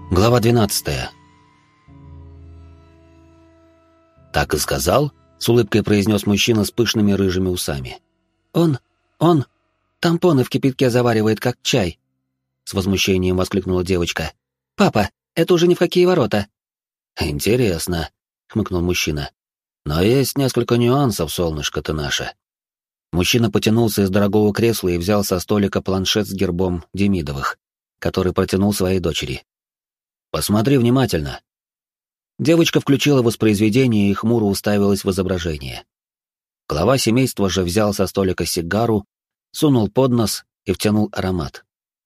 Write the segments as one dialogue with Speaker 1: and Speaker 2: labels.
Speaker 1: Глава 12. «Так и сказал?» — с улыбкой произнес мужчина с пышными рыжими усами.
Speaker 2: Он тампоны в кипятке заваривает, как чай!» С возмущением воскликнула девочка. «Папа, это уже ни в какие ворота!»
Speaker 1: «Интересно», — хмыкнул мужчина. «Но есть несколько нюансов, солнышко ты наше». Мужчина потянулся из дорогого кресла и взял со столика планшет с гербом Демидовых, который протянул своей дочери. «Посмотри внимательно». Девочка включила воспроизведение и хмуро уставилась в изображение. Глава семейства же взял со столика сигару, сунул под нос и втянул аромат.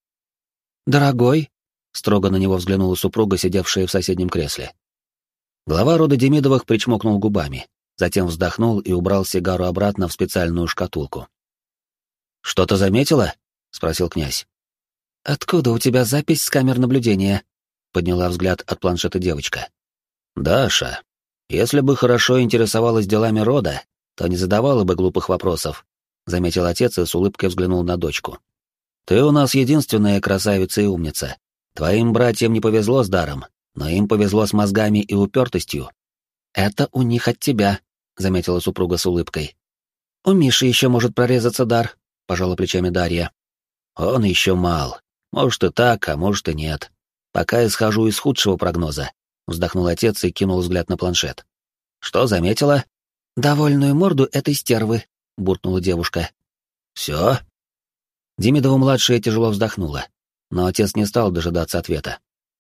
Speaker 2: «Дорогой?»
Speaker 1: — строго на него взглянула супруга, сидевшая в соседнем кресле. Глава рода Демидовых причмокнул губами, затем вздохнул и убрал сигару обратно в специальную шкатулку. «Что-то заметила?» — спросил князь.
Speaker 2: «Откуда у тебя запись с камер наблюдения?» — подняла взгляд от планшета девочка.
Speaker 1: «Даша, если бы хорошо интересовалась делами рода, то не задавала бы глупых вопросов», — заметил отец и с улыбкой взглянул на дочку. «Ты у нас единственная красавица и умница. Твоим братьям не повезло с даром, но им повезло с мозгами и упертостью».
Speaker 2: «Это у них от тебя», — заметила супруга с улыбкой. «У Миши еще может прорезаться дар», — пожала плечами Дарья.
Speaker 1: «Он еще мал. Может и так, а может и нет. Пока исхожу из худшего прогноза», — вздохнул отец и кинул взгляд на планшет. «Что заметила?»
Speaker 2: «Довольную морду этой стервы», — буркнула девушка.
Speaker 1: «Все?» Демидова-младшая тяжело вздохнула, но отец не стал дожидаться ответа.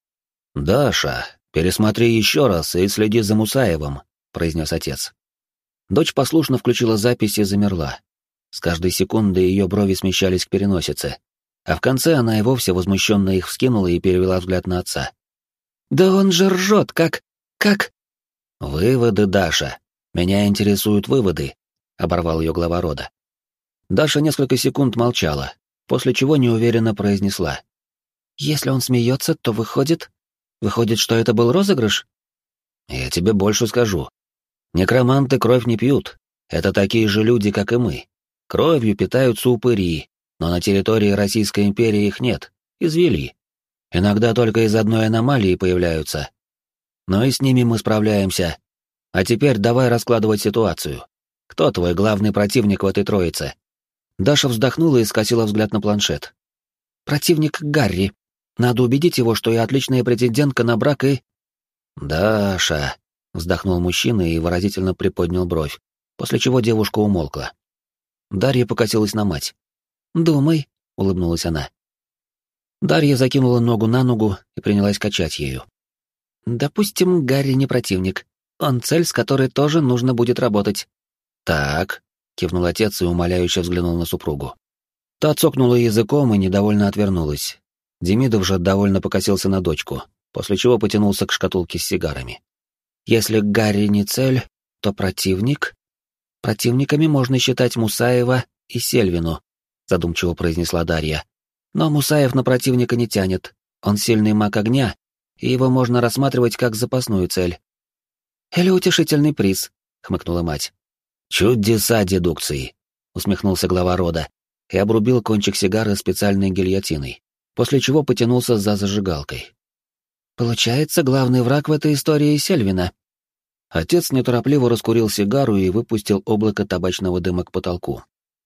Speaker 1: «Даша, пересмотри еще раз и следи за Мусаевым», — произнес отец. Дочь послушно включила запись и замерла. С каждой секундой ее брови смещались к переносице, а в конце она и вовсе возмущенно их вскинула и перевела взгляд на отца.
Speaker 2: «Да он же ржет, как...
Speaker 1: «Выводы, Даша. Меня интересуют выводы», — оборвал ее глава рода. Даша несколько секунд молчала, после чего неуверенно произнесла.
Speaker 2: «Если он смеется, то выходит, что это был розыгрыш?»
Speaker 1: «Я тебе больше скажу. Некроманты кровь не пьют. Это такие же люди, как и мы. Кровью питаются упыри, но на территории Российской империи их нет. Извели. Иногда только из одной аномалии появляются. Но и с ними мы справляемся. А теперь давай раскладывать ситуацию. Кто твой главный противник в этой троице?» Даша вздохнула и скосила взгляд на планшет.
Speaker 2: «Противник Гарри. Надо убедить его, что я отличная претендентка на брак и...»
Speaker 1: «Даша», — вздохнул мужчина и выразительно приподнял бровь, после чего девушка умолкла. Дарья покосилась на мать.
Speaker 2: «Думай», —
Speaker 1: улыбнулась она. Дарья закинула ногу на ногу и принялась качать ею.
Speaker 2: «Допустим, Гарри не противник. Он цель, с которой тоже нужно будет работать».
Speaker 1: «Так», — кивнул отец и умоляюще взглянул на супругу. Та цокнула языком и недовольно отвернулась. Демидов же довольно покосился на дочку, после чего потянулся к шкатулке с сигарами.
Speaker 2: «Если Гарри не цель, то противник? Противниками можно считать Мусаева и Сельвину», — задумчиво произнесла Дарья. «Но Мусаев на противника не тянет. Он сильный маг огня, и его можно рассматривать как запасную цель». «Или утешительный приз», — хмыкнула мать.
Speaker 1: «Чудеса дедукции», — усмехнулся глава рода и обрубил кончик сигары специальной гильотиной, после чего потянулся за зажигалкой.
Speaker 2: «Получается, главный враг в этой истории Сельвина».
Speaker 1: Отец неторопливо раскурил сигару и выпустил облако табачного дыма к потолку.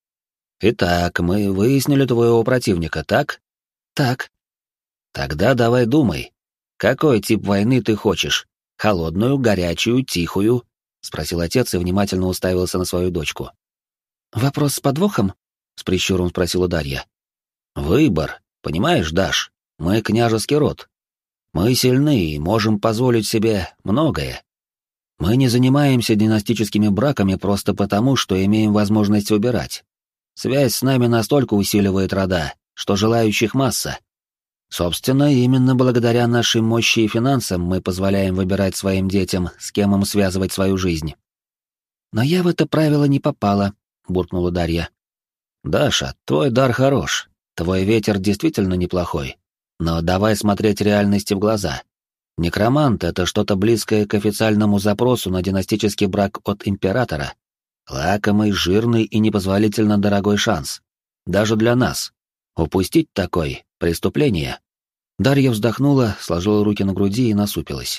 Speaker 1: «Итак, мы выяснили твоего противника, так?»
Speaker 2: «Так».
Speaker 1: «Тогда давай думай. Какой тип войны ты хочешь? Холодную, горячую, тихую?» — спросил отец и внимательно уставился на свою дочку.
Speaker 2: «Вопрос с подвохом?» — с прищуром спросила Дарья.
Speaker 1: «Выбор. Понимаешь, Даш, мы княжеский род. Мы сильны и можем позволить себе многое. Мы не занимаемся династическими браками просто потому, что имеем возможность выбирать. Связь с нами настолько усиливает рода, что желающих масса. Собственно, именно благодаря нашей мощи и финансам мы позволяем выбирать своим детям, с кем им связывать свою жизнь».
Speaker 2: «Но я в это правило не попала», — буркнула Дарья.
Speaker 1: «Даша, твой дар хорош, твой ветер действительно неплохой. Но давай смотреть реальности в глаза. Некромант — это что-то близкое к официальному запросу на династический брак от императора. Лакомый, жирный и непозволительно дорогой шанс. Даже для нас. Упустить такой — преступление. Дарья вздохнула, сложила руки на груди и насупилась.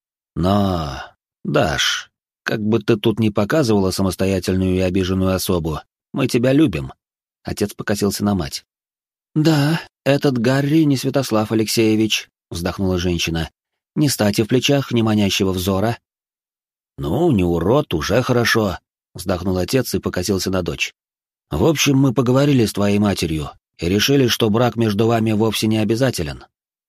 Speaker 1: Но, Даш, как бы ты тут ни показывала самостоятельную и обиженную особу, мы тебя любим. Отец покосился на мать. Да, этот Гарри не Святослав Алексеевич, вздохнула женщина. Не стати в плечах, не манящего взора. Ну, не урод, уже хорошо, вздохнул отец и покосился на дочь. В общем, мы поговорили с твоей матерью и решили, что брак между вами вовсе не обязателен.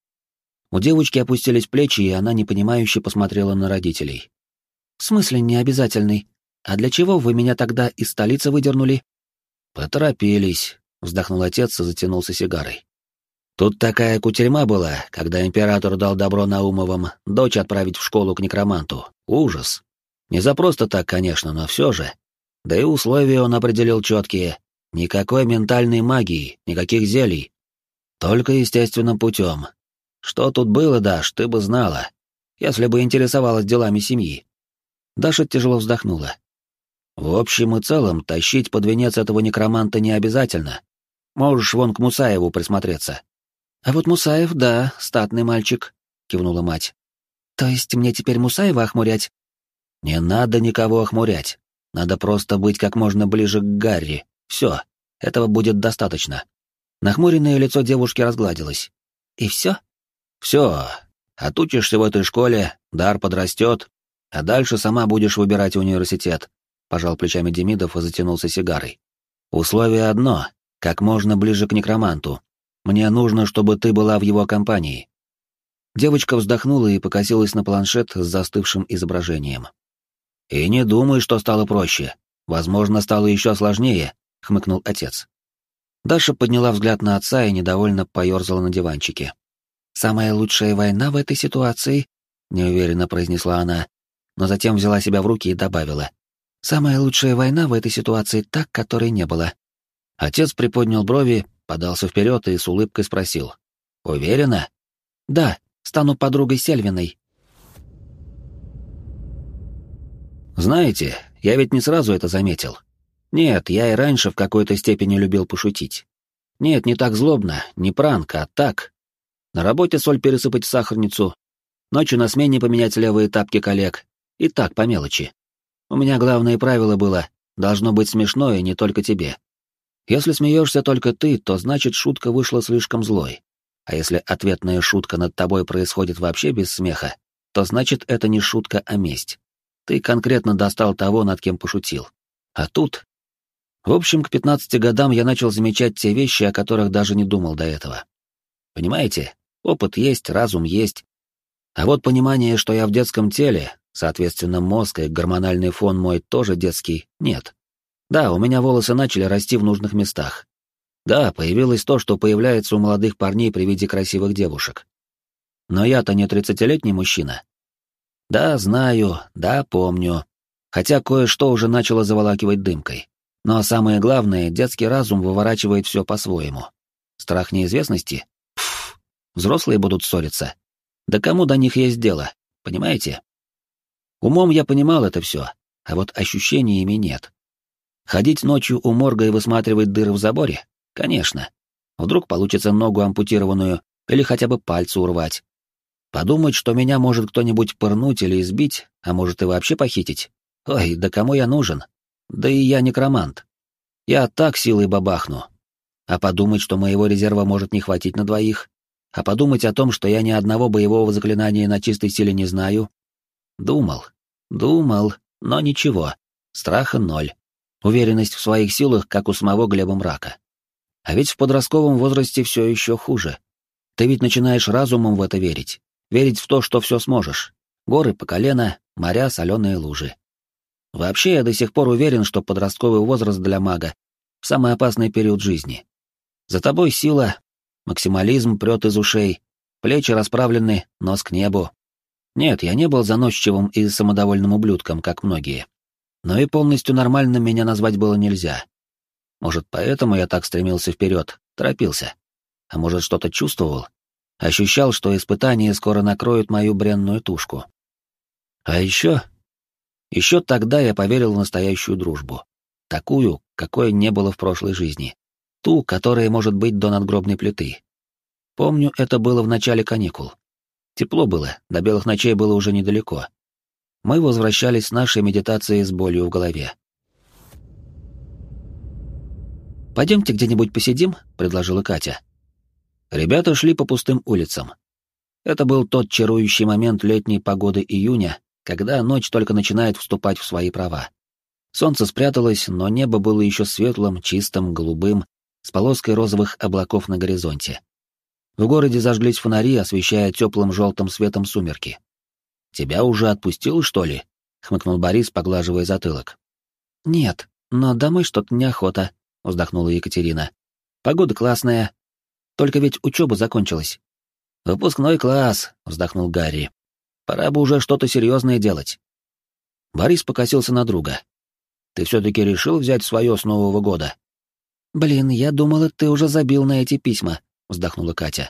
Speaker 1: У девочки опустились плечи, и она непонимающе посмотрела на родителей. «В смысле не обязательный? А для чего вы меня тогда из столицы выдернули?» «Поторопились», — вздохнул отец и затянулся сигарой. «Тут такая кутерьма была, когда император дал добро Наумовым дочь отправить в школу к некроманту. Ужас. Не за просто так, конечно, но все же. Да и условия он определил четкие. Никакой ментальной магии, никаких зелий. Только естественным путем. Что тут было, Даш, ты бы знала, если бы интересовалась делами семьи». Даша тяжело вздохнула. «В общем и целом, тащить под венец этого некроманта не обязательно. Можешь вон к Мусаеву присмотреться». «А вот Мусаев, да, статный мальчик», — кивнула мать. «То есть мне теперь Мусаева охмурять?» «Не надо никого охмурять. Надо просто быть как можно ближе к Гарри. Все, этого будет достаточно». Нахмуренное лицо девушки разгладилось. «И все?» «Все. Отучишься в этой школе, дар подрастет, а дальше сама будешь выбирать университет», — пожал плечами Демидов и затянулся сигарой. «Условие одно — как можно ближе к некроманту. Мне нужно, чтобы ты была в его компании». Девочка вздохнула и покосилась на планшет с застывшим изображением. «И не думай, что стало проще. Возможно, стало еще сложнее», — хмыкнул отец. Даша подняла взгляд на отца и недовольно поерзала на диванчике. «Самая лучшая война в этой ситуации», — неуверенно произнесла она, но затем взяла себя в руки и добавила. «Самая лучшая война в этой ситуации та, которой не было». Отец приподнял брови, подался вперед и с улыбкой спросил. «Уверена?» «Да, стану подругой Сельвиной». «Знаете, я ведь не сразу это заметил. Нет, я и раньше в какой-то степени любил пошутить. Нет, не так злобно, не пранк, а так. На работе соль пересыпать в сахарницу, ночью на смене поменять левые тапки коллег. И так, по мелочи. У меня главное правило было — должно быть смешно и не только тебе. Если смеешься только ты, то значит шутка вышла слишком злой. А если ответная шутка над тобой происходит вообще без смеха, то значит это не шутка, а месть. Ты конкретно достал того, над кем пошутил. А тут... В общем, к 15 годам я начал замечать те вещи, о которых даже не думал до этого. Понимаете, опыт есть, разум есть. А вот понимание, что я в детском теле, соответственно, мозг и гормональный фон мой тоже детский, нет. Да, у меня волосы начали расти в нужных местах. Да, появилось то, что появляется у молодых парней при виде красивых девушек. Но я-то не 30-летний мужчина. Да, знаю, да, помню. Хотя кое-что уже начало заволакивать дымкой. Но самое главное, детский разум выворачивает все по-своему. Страх неизвестности? Пф, взрослые будут ссориться. Да кому до них есть дело, понимаете? Умом я понимал это все, а вот ощущениями нет. Ходить ночью у морга и высматривать дыры в заборе? Конечно. Вдруг получится ногу ампутированную или хотя бы пальцы урвать. Подумать, что меня может кто-нибудь пырнуть или избить, а может и вообще похитить? Ой, да кому я нужен? Да и я некромант. Я так силой бабахну. А подумать, что моего резерва может не хватить на двоих? А подумать о том, что я ни одного боевого заклинания на чистой силе не знаю? Думал, но ничего. Страха ноль. Уверенность в своих силах, как у самого Глеба Мрака. А ведь в подростковом возрасте все еще хуже. Ты ведь начинаешь разумом в это верить. Верить в то, что все сможешь. Горы по колено, моря, соленые лужи. Вообще, я до сих пор уверен, что подростковый возраст для мага — самый опасный период жизни. За тобой сила, максимализм прет из ушей, плечи расправлены, нос к небу. Нет, я не был заносчивым и самодовольным ублюдком, как многие. Но и полностью нормальным меня назвать было нельзя. Может, поэтому я так стремился вперед, торопился. А может, что-то чувствовал? Ощущал, что испытания скоро накроют мою бренную тушку. А еще тогда я поверил в настоящую дружбу. Такую, какой не было в прошлой жизни. Ту, которая может быть до надгробной плиты. Помню, это было в начале каникул. Тепло было, до белых ночей было уже недалеко. Мы возвращались с нашей медитацией с болью в голове. «Пойдемте где-нибудь посидим», — предложила Катя. Ребята шли по пустым улицам. Это был тот чарующий момент летней погоды июня, когда ночь только начинает вступать в свои права. Солнце спряталось, но небо было еще светлым, чистым, голубым, с полоской розовых облаков на горизонте. В городе зажглись фонари, освещая теплым желтым светом сумерки. «Тебя уже отпустил, что ли?» — хмыкнул Борис, поглаживая затылок. «Нет, но домой что-то неохота», — вздохнула Екатерина. «Погода классная. Только ведь учеба закончилась». «Выпускной класс», — вздохнул Гарри. «Пора бы уже что-то серьезное делать». Борис покосился на друга. «Ты все-таки решил взять свое с Нового года?» «Блин, я думала, ты уже забил на эти письма», — вздохнула Катя.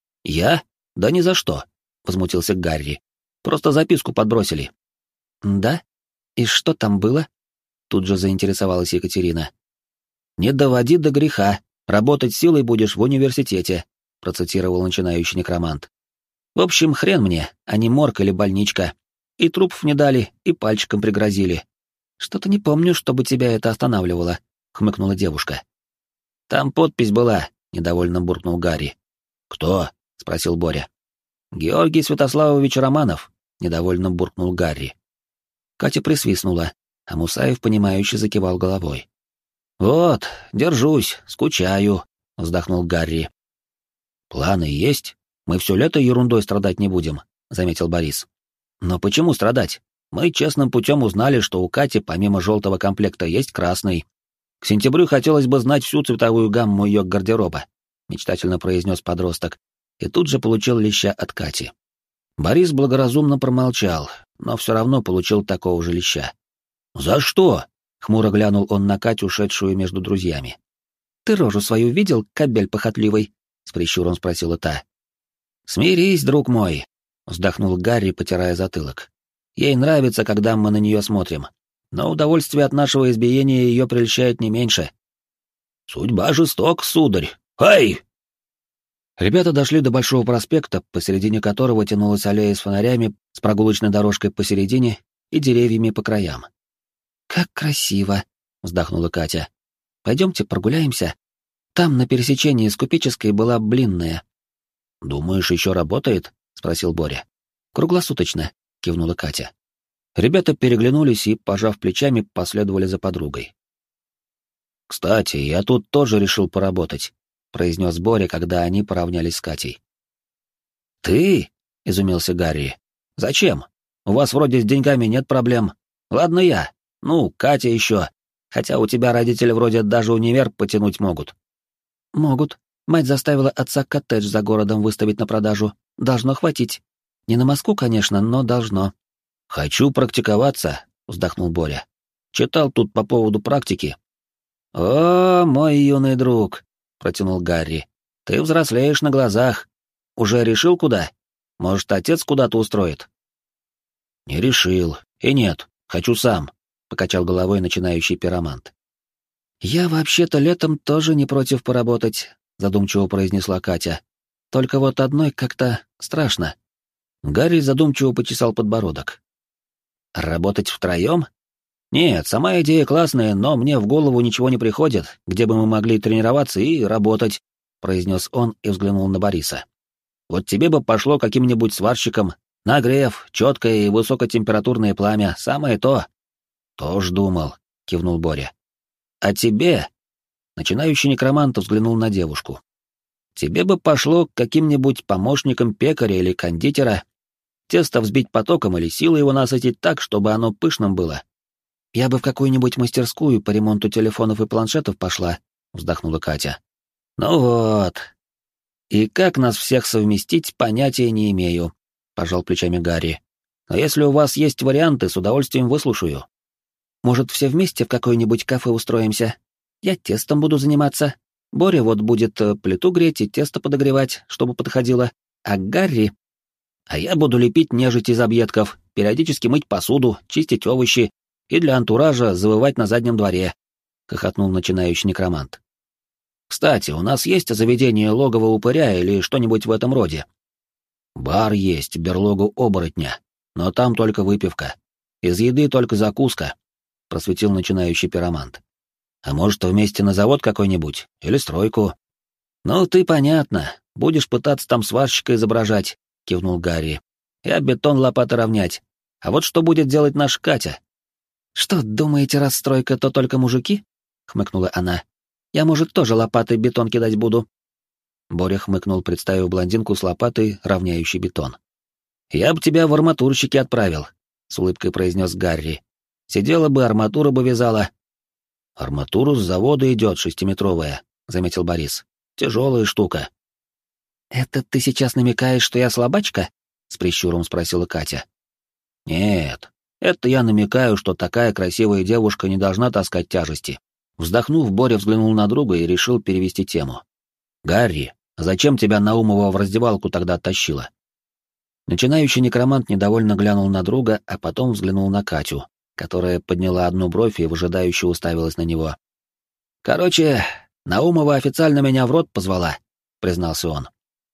Speaker 1: «Я? Да ни за что», — возмутился Гарри. «Просто записку подбросили». «Да? И что там было?» Тут же заинтересовалась Екатерина. «Не доводи до греха, работать силой будешь в университете», — процитировал начинающий некромант. «В общем, хрен мне, а не морг или больничка. И трупов не дали, и пальчиком пригрозили». «Что-то не помню, чтобы тебя это останавливало», — хмыкнула девушка. «Там подпись была», — недовольно буркнул Гарри. «Кто?» — спросил Боря. «Георгий Святославович Романов», — недовольно буркнул Гарри. Катя присвистнула, а Мусаев, понимающе закивал головой. «Вот, держусь, скучаю», — вздохнул Гарри. «Планы есть? Мы все лето ерундой страдать не будем», — заметил Борис. «Но почему страдать? Мы честным путем узнали, что у Кати помимо желтого комплекта есть красный. К сентябрю хотелось бы знать всю цветовую гамму ее гардероба», — мечтательно произнес подросток, и тут же получил леща от Кати. Борис благоразумно промолчал, но все равно получил такого же леща. «За что?» — хмуро глянул он на Катю, шедшую между друзьями. «Ты рожу свою видел, кобель похотливый?» — с прищуром спросила та. «Смирись, друг мой», — вздохнул Гарри, потирая затылок. «Ей нравится, когда мы на нее смотрим, но удовольствие от нашего избиения ее прельщает не меньше». «Судьба жесток, сударь! Ай!» Ребята дошли до Большого проспекта, посередине которого тянулась аллея с фонарями, с прогулочной дорожкой посередине и деревьями по краям. «Как красиво!» — вздохнула Катя. «Пойдемте прогуляемся. Там на пересечении с Купеческой была блинная». «Думаешь, еще работает?» — спросил Боря. «Круглосуточно», — кивнула Катя. Ребята переглянулись и, пожав плечами, последовали за подругой. «Кстати, я тут тоже решил поработать», — произнес Боря, когда они поравнялись с Катей. «Ты?» — изумился Гарри. «Зачем? У вас вроде с деньгами нет проблем. Ладно я. Ну, Катя еще. Хотя у тебя родители вроде даже универ потянуть могут». «Могут. Мать заставила отца коттедж за городом выставить на продажу. Должно хватить. Не на Москву, конечно, но должно». «Хочу практиковаться», — вздохнул Боря. «Читал тут по поводу практики». «О, мой юный друг», — протянул Гарри. «Ты взрослеешь на глазах. Уже решил, куда? Может, отец куда-то устроит?» «Не решил. И нет, хочу сам», — покачал головой начинающий пиромант. «Я вообще-то летом тоже не против поработать», — задумчиво произнесла Катя. «Только вот одной как-то страшно». Гарри задумчиво почесал подбородок. «Работать втроем? Нет, сама идея классная, но мне в голову ничего не приходит, где бы мы могли тренироваться и работать», — произнес он и взглянул на Бориса. «Вот тебе бы пошло каким-нибудь сварщиком. Нагрев, четкое и высокотемпературное пламя, самое то». «Тоже думал», — кивнул Боря. «А тебе?» Начинающий некромант взглянул на девушку. «Тебе бы пошло каким-нибудь помощником пекаря или кондитера. Тесто взбить потоком или силой его насытить так, чтобы оно пышным было». «Я бы в какую-нибудь мастерскую по ремонту телефонов и планшетов пошла», — вздохнула Катя. «Ну вот. И как нас всех совместить, понятия не имею», — пожал плечами Гарри. «Но если у вас есть варианты, с удовольствием выслушаю». «Может, все вместе в какое-нибудь кафе устроимся? Я тестом буду заниматься. Боря вот будет плиту греть и тесто подогревать, чтобы подходило. А Гарри...» «А я буду лепить нежить из объедков, периодически мыть посуду, чистить овощи и для антуража завывать на заднем дворе», — хохотнул начинающий некромант. Кстати, у нас есть заведение логово упыря или что-нибудь в этом роде? Бар есть, берлогу оборотня, но там только выпивка. Из еды только закуска, просветил начинающий пиромант. А может, вместе на завод какой-нибудь? Или стройку? Ну, ты понятно, будешь пытаться там сварщика изображать, кивнул Гарри. Я бетон лопатой равнять. А вот что будет делать наша Катя? Что, думаете, раз стройка, то только мужики? Хмыкнула она. Я, может, тоже лопатой бетон кидать буду. Боря хмыкнул, представив блондинку с лопатой, равняющей бетон. «Я бы тебя в арматурщики отправил», — с улыбкой произнес Гарри. «Сидела бы, арматура бы вязала». «Арматура с завода идет, 6-метровая», — заметил Борис. «Тяжелая штука». «Это ты сейчас намекаешь, что я слабачка?» — с прищуром спросила Катя. «Нет, это я намекаю, что такая красивая девушка не должна таскать тяжести». Вздохнув, Боря взглянул на друга и решил перевести тему. «Гарри, зачем тебя Наумова в раздевалку тогда оттащила?» Начинающий некромант недовольно глянул на друга, а потом взглянул на Катю, которая подняла одну бровь и выжидающе уставилась на него. «Короче, Наумова официально меня в рот позвала», — признался он.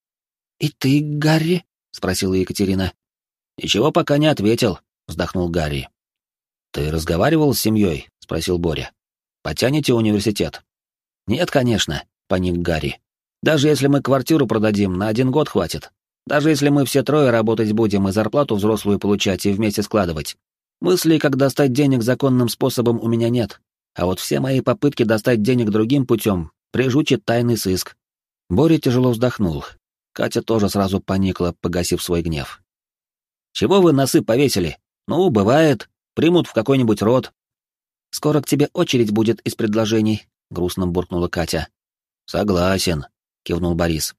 Speaker 1: «И ты, Гарри?» — спросила Екатерина. «Ничего пока не ответил», — вздохнул Гарри. «Ты разговаривал с семьей?» — спросил Боря. «Потянете университет?» «Нет, конечно», — поник Гарри. «Даже если мы квартиру продадим, на 1 год хватит. Даже если мы все трое работать будем и зарплату взрослую получать и вместе складывать. Мыслей, как достать денег законным способом, у меня нет. А вот все мои попытки достать денег другим путем прижучит тайный сыск». Боря тяжело вздохнул. Катя тоже сразу поникла, погасив свой гнев. «Чего вы носы повесили? Ну, бывает. Примут в какой-нибудь род». «Скоро к тебе очередь будет из предложений», — грустно буркнула Катя. «Согласен», — кивнул Борис.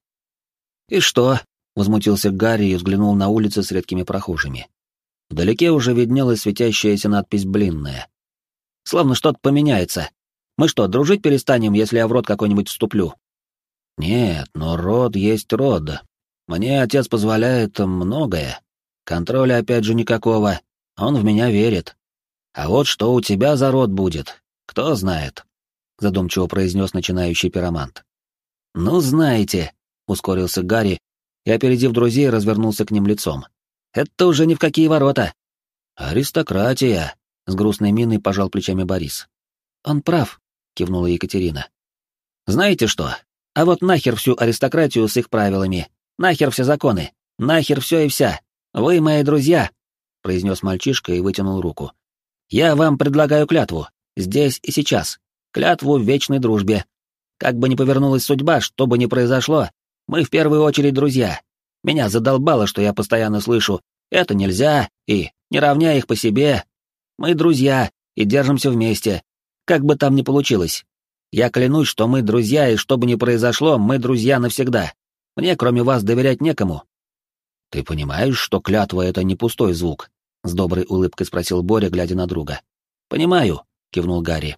Speaker 1: «И что?» — возмутился Гарри и взглянул на улицы с редкими прохожими. Вдалеке уже виднелась светящаяся надпись «Блинная». «Словно что-то поменяется. Мы что, дружить перестанем, если я в род какой-нибудь вступлю?» «Нет, но род есть род. Мне отец позволяет многое. Контроля опять же никакого. Он в меня верит. А вот что у тебя за род будет, кто знает», — задумчиво произнес начинающий пиромант. «Ну, знаете», — ускорился Гарри и, опередив друзей, развернулся к ним лицом. «Это уже ни в какие ворота». «Аристократия», — с грустной миной пожал плечами Борис. «Он прав», — кивнула Екатерина. «Знаете что? А вот нахер всю аристократию с их правилами. Нахер все законы. Нахер все и вся. Вы мои друзья», — произнес мальчишка и вытянул руку. «Я вам предлагаю клятву. Здесь и сейчас. Клятву в вечной дружбе. Как бы ни повернулась судьба, что бы ни произошло, мы в первую очередь друзья. Меня задолбало, что я постоянно слышу «это нельзя» и «не равняй их по себе». Мы друзья и держимся вместе, как бы там ни получилось. Я клянусь, что мы друзья, и что бы ни произошло, мы друзья навсегда. Мне, кроме вас, доверять некому». «Ты понимаешь, что клятва — это не пустой звук?» — с доброй улыбкой спросил Боря, глядя на друга. «Понимаю», — кивнул Гарри.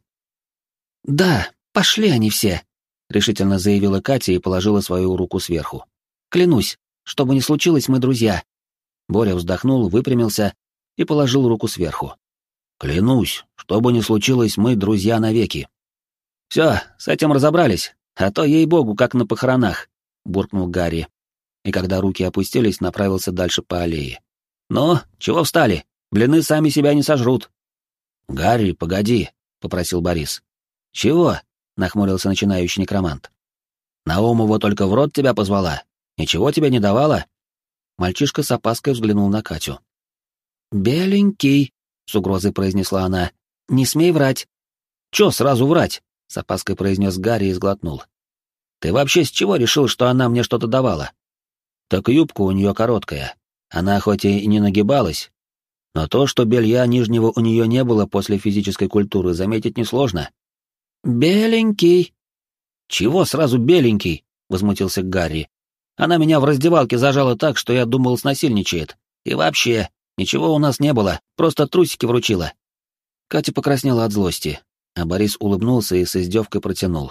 Speaker 1: «Да, пошли они все», — решительно заявила Катя и положила свою руку сверху. «Клянусь, что бы ни случилось, мы друзья». Боря вздохнул, выпрямился и положил руку сверху. «Клянусь, что бы ни случилось, мы друзья навеки». «Все, с этим разобрались, а то, ей-богу, как на похоронах», — буркнул Гарри. И когда руки опустились, направился дальше по аллее. «Ну, чего встали? Блины сами себя не сожрут». «Гарри, погоди», — попросил Борис. «Чего?» — нахмурился начинающий некромант. «Наумова только в рот тебя позвала? Ничего тебе не давала?» Мальчишка с опаской взглянул на Катю. «Беленький», — с угрозой произнесла она, — «не смей врать». «Чё сразу врать?» — с опаской произнес Гарри и сглотнул. «Ты вообще с чего решил, что она мне что-то давала?» «Так юбка у нее короткая. Она хоть и не нагибалась, но то, что белья нижнего у нее не было после физической культуры, заметить несложно». «Беленький». «Чего сразу беленький?» — возмутился Гарри. «Она меня в раздевалке зажала так, что я думал, снасильничает. И вообще, ничего у нас не было, просто трусики вручила». Катя покраснела от злости, а Борис улыбнулся и с издевкой протянул.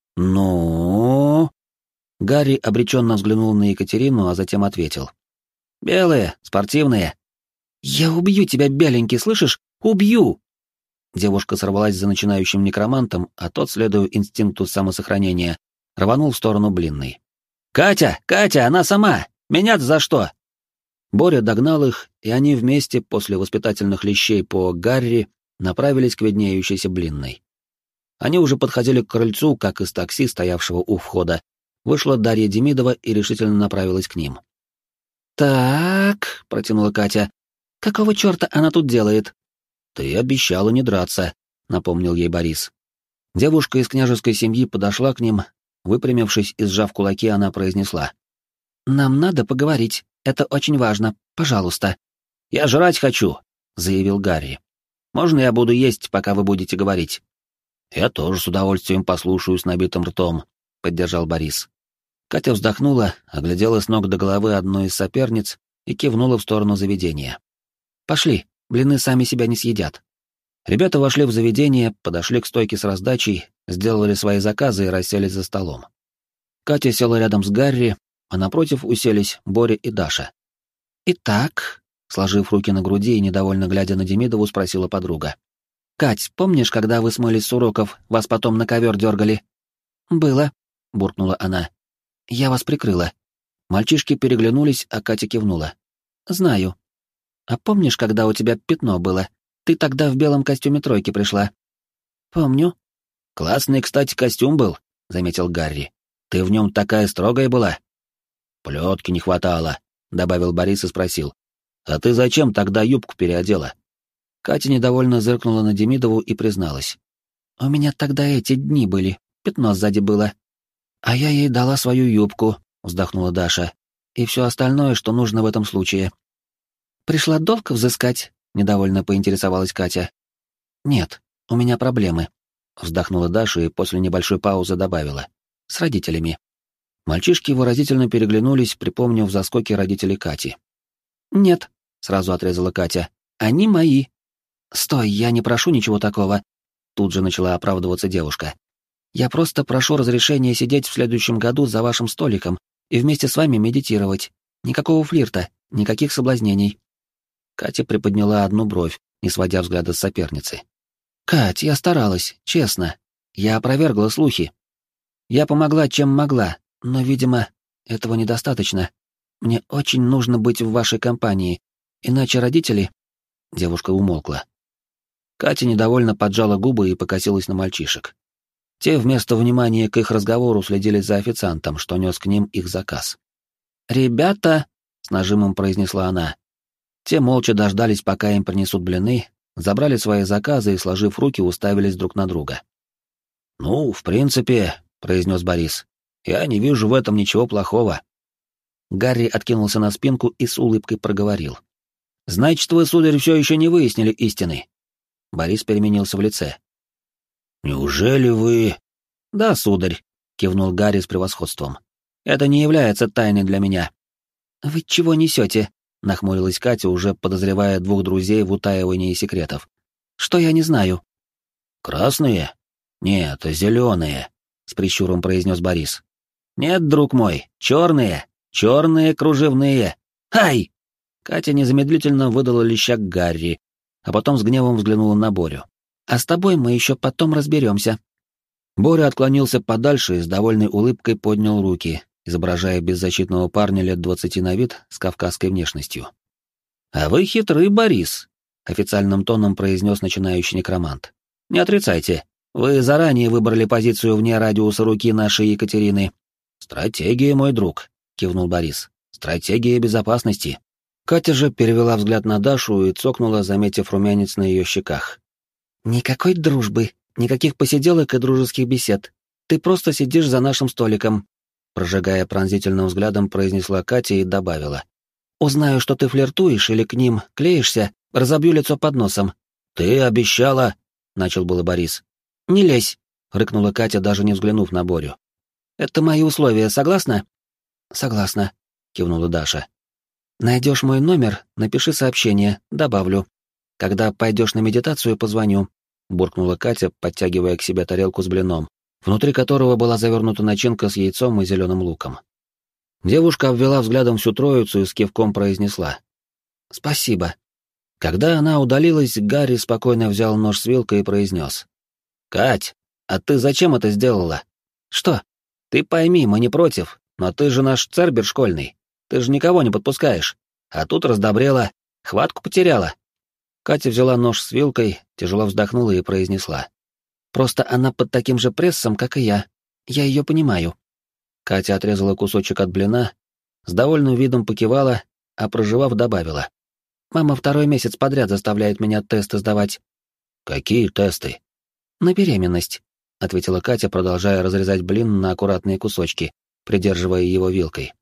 Speaker 1: «Ну?» Гарри обреченно взглянул на Екатерину, а затем ответил. «Белые, спортивные». «Я убью тебя, беленький, слышишь? Убью!» Девушка сорвалась за начинающим некромантом, а тот, следуя инстинкту самосохранения, рванул в сторону Блинной. «Катя! Катя! Она сама! Меня-то за что?» Боря догнал их, и они вместе, после воспитательных лещей по Гарри, направились к виднеющейся Блинной. Они уже подходили к крыльцу, как из такси, стоявшего у входа, вышла Дарья Демидова и решительно направилась к ним. «Так», — протянула Катя, — «какого черта она тут делает?» «Ты обещала не драться», — напомнил ей Борис. Девушка из княжеской семьи подошла к ним, выпрямившись и сжав кулаки, она произнесла. «Нам надо поговорить, это очень важно, пожалуйста». «Я жрать хочу», — заявил Гарри. «Можно я буду есть, пока вы будете говорить?» «Я тоже с удовольствием послушаю с набитым ртом», — поддержал Борис. Катя вздохнула, оглядела с ног до головы одну из соперниц и кивнула в сторону заведения. «Пошли, блины сами себя не съедят». Ребята вошли в заведение, подошли к стойке с раздачей, сделали свои заказы и расселись за столом. Катя села рядом с Гарри, а напротив уселись Боря и Даша. «Итак», — сложив руки на груди и недовольно глядя на Демидову, спросила подруга. «Кать, помнишь, когда вы смылись с уроков, вас потом на ковер дергали?» «Было», — буркнула она. «Я вас прикрыла». Мальчишки переглянулись, а Катя кивнула. «Знаю. А помнишь, когда у тебя пятно было? Ты тогда в белом костюме тройки пришла». «Помню». «Классный, кстати, костюм был», — заметил Гарри. «Ты в нем такая строгая была». «Плетки не хватало», — добавил Борис и спросил. «А ты зачем тогда юбку переодела?» Катя недовольно зыркнула на Демидову и призналась. «У меня тогда эти дни были, пятно сзади было». «А я ей дала свою юбку», — вздохнула Даша. «И все остальное, что нужно в этом случае». «Пришла долг взыскать?» — недовольно поинтересовалась Катя. «Нет, у меня проблемы», — вздохнула Даша и после небольшой паузы добавила. «С родителями». Мальчишки выразительно переглянулись, припомнив заскоки родителей Кати. «Нет», — сразу отрезала Катя, — «они мои». «Стой, я не прошу ничего такого», — тут же начала оправдываться девушка. «Я просто прошу разрешения сидеть в следующем году за вашим столиком и вместе с вами медитировать. Никакого флирта, никаких соблазнений». Катя приподняла одну бровь, не сводя взгляда с соперницы. «Кать, я старалась, честно. Я опровергла слухи. Я помогла, чем могла, но, видимо, этого недостаточно. Мне очень нужно быть в вашей компании, иначе родители...» Девушка умолкла. Катя недовольно поджала губы и покосилась на мальчишек. Те вместо внимания к их разговору следили за официантом, что нес к ним их заказ. «Ребята!» — с нажимом произнесла она. Те молча дождались, пока им принесут блины, забрали свои заказы и, сложив руки, уставились друг на друга. «Ну, в принципе», — произнес Борис, — «я не вижу в этом ничего плохого». Гарри откинулся на спинку и с улыбкой проговорил. «Значит, вы, сударь, все еще не выяснили истины?» Борис переменился в лице. «Неужели вы...» «Да, сударь», — кивнул Гарри с превосходством. «Это не является тайной для меня». «Вы чего несете?» — нахмурилась Катя, уже подозревая двух друзей в утаивании секретов. «Что я не знаю?» «Красные? Нет, зеленые», — с прищуром произнес Борис. «Нет, друг мой, черные, черные кружевные. Ай!» Катя незамедлительно выдала леща Гарри, а потом с гневом взглянула на Борю. «А с тобой мы еще потом разберемся». Боря отклонился подальше и с довольной улыбкой поднял руки, изображая беззащитного парня лет 20 на вид с кавказской внешностью. «А вы хитрый, Борис», — официальным тоном произнес начинающий некромант. «Не отрицайте, вы заранее выбрали позицию вне радиуса руки нашей Екатерины». «Стратегия, мой друг», — кивнул Борис. «Стратегия безопасности». Катя же перевела взгляд на Дашу и цокнула, заметив румянец на ее щеках. «Никакой дружбы, никаких посиделок и дружеских бесед. Ты просто сидишь за нашим столиком», — прожигая пронзительным взглядом, произнесла Катя и добавила. «Узнаю, что ты флиртуешь или к ним клеишься, разобью лицо под носом». «Ты обещала...» — начал было Борис. «Не лезь», — рыкнула Катя, даже не взглянув на Борю. «Это мои условия, согласна?» «Согласна», — кивнула Даша. «Найдешь мой номер, напиши сообщение, добавлю. Когда пойдешь на медитацию, позвоню», — буркнула Катя, подтягивая к себе тарелку с блином, внутри которого была завернута начинка с яйцом и зеленым луком. Девушка обвела взглядом всю троицу и с кивком произнесла. «Спасибо». Когда она удалилась, Гарри спокойно взял нож с вилкой и произнес. «Кать, а ты зачем это сделала?» «Что?» Ты пойми, мы не против, но ты же наш цербер школьный. Ты же никого не подпускаешь. А тут раздобрела, хватку потеряла». Катя взяла нож с вилкой, тяжело вздохнула и произнесла. «Просто она под таким же прессом, как и я. Я ее понимаю». Катя отрезала кусочек от блина, с довольным видом покивала, а проживав, добавила. «Мама 2-й месяц подряд заставляет меня тесты сдавать». «Какие тесты?» «На беременность», — ответила Катя, продолжая разрезать блин на аккуратные кусочки, придерживая его вилкой.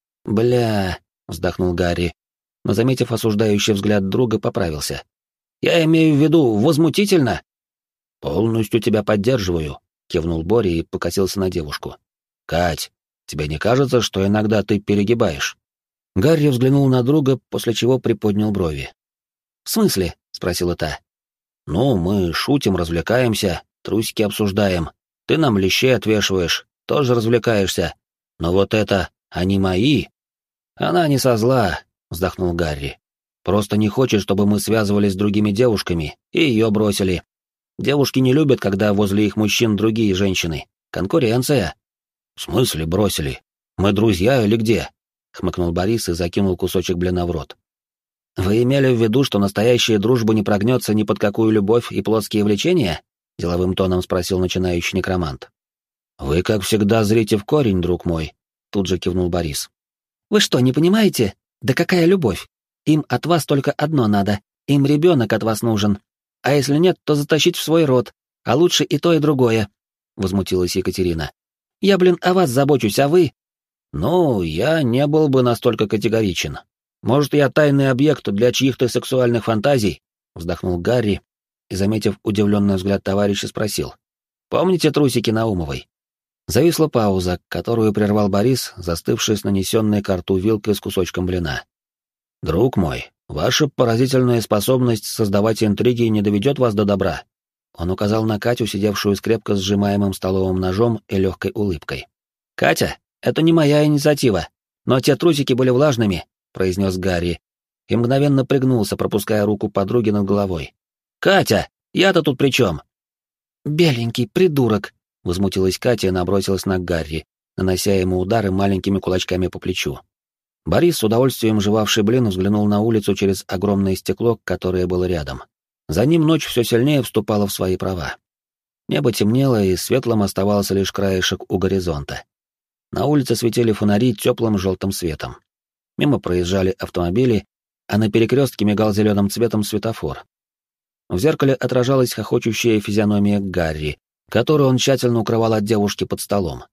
Speaker 1: «Бля», — вздохнул Гарри, но, заметив осуждающий взгляд друга, поправился. «Я имею в виду, возмутительно!» «Полностью тебя поддерживаю», — кивнул Боря и покосился на девушку. «Кать, тебе не кажется, что иногда ты перегибаешь?» Гарри взглянул на друга, после чего приподнял брови. «В смысле?» — спросила та. «Ну, мы шутим, развлекаемся, трусики обсуждаем. Ты нам лещей отвешиваешь, тоже развлекаешься. Но вот это они мои...» «Она не со зла», — вздохнул Гарри. «Просто не хочет, чтобы мы связывались с другими девушками, и ее бросили. Девушки не любят, когда возле их мужчин другие женщины. Конкуренция». «В смысле бросили? Мы друзья или где?» — хмыкнул Борис и закинул кусочек блина в рот. «Вы имели в виду, что настоящая дружба не прогнется ни под какую любовь и плотские влечения?» — деловым тоном спросил начинающий некромант. «Вы, как всегда, зрите в корень, друг мой», — тут же кивнул Борис. «Вы что, не понимаете? Да какая любовь? Им от вас только одно надо. Им ребенок от вас нужен. А если нет, то затащить в свой род. А лучше и то, и другое», — возмутилась Екатерина. «Я, о вас забочусь, а вы...» «Ну, я не был бы настолько категоричен. Может, я тайный объект для чьих-то сексуальных фантазий?» — вздохнул Гарри и, заметив удивленный взгляд товарища, спросил. «Помните трусики Наумовой?» Зависла пауза, которую прервал Борис, застывший с нанесенной ко рту вилкой с кусочком блина. «Друг мой, ваша поразительная способность создавать интриги не доведет вас до добра». Он указал на Катю, сидевшую с крепко сжимаемым столовым ножом и легкой улыбкой. «Катя, это не моя инициатива, но те трусики были влажными», — произнес Гарри, и мгновенно пригнулся, пропуская руку подруги над головой. «Катя, я-то тут при чем?» «Беленький придурок», — возмутилась Катя и набросилась на Гарри, нанося ему удары маленькими кулачками по плечу. Борис, с удовольствием жевавший блин, взглянул на улицу через огромное стекло, которое было рядом. За ним ночь все сильнее вступала в свои права. Небо темнело, и светлым оставался лишь краешек у горизонта. На улице светили фонари теплым желтым светом. Мимо проезжали автомобили, а на перекрестке мигал зеленым цветом светофор. В зеркале отражалась хохочущая физиономия Гарри, которую он тщательно укрывал от девушки под столом.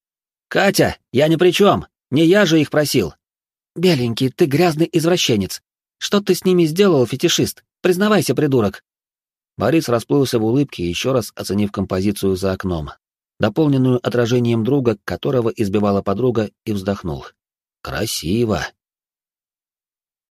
Speaker 1: «Катя, я ни при чем! Не я же их просил!» «Беленький, ты грязный извращенец! Что ты с ними сделал, фетишист? Признавайся, придурок!» Борис расплылся в улыбке, еще раз оценив композицию за окном, дополненную отражением друга, которого избивала подруга, и вздохнул. «Красиво!»